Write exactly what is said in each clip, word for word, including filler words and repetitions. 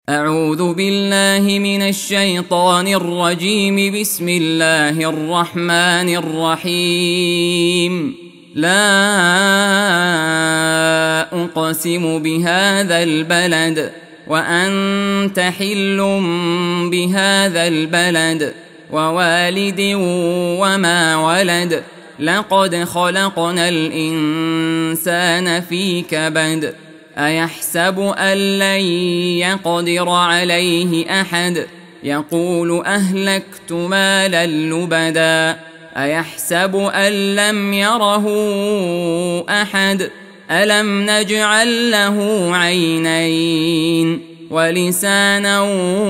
أعوذ بالله من الشيطان الرجيم. بسم الله الرحمن الرحيم. لا أقسم بهذا البلد وأنت حل بهذا البلد ووالد وما ولد. لقد خلقنا الإنسان في كبد. أيحسب أن لن يقدر عليه أحد. يقول أهلكت مالا لبدا. أيحسب أن لم يره أحد. ألم نجعل له عينين ولسانا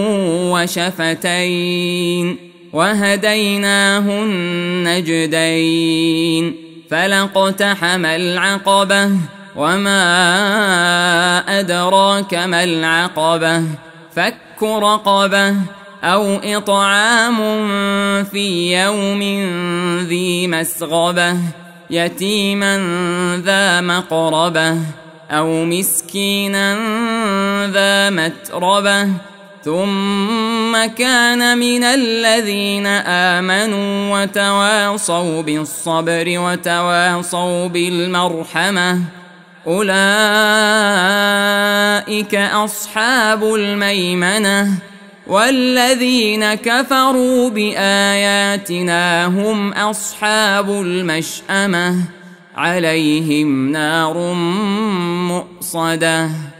وشفتين وهديناه النجدين. فلاقتحم العقبة وما أدراك ما العقبة. فك رقبة أو إطعام في يوم ذي مسغبة يتيما ذا مقربة أو مسكينا ذا متربة ثم كان من الذين آمنوا وتواصوا بالصبر وتواصوا بالمرحمة. أولئك أصحاب الميمنة. والذين كفروا بآياتنا هم أصحاب المشأمة. عليهم نار مؤصدة.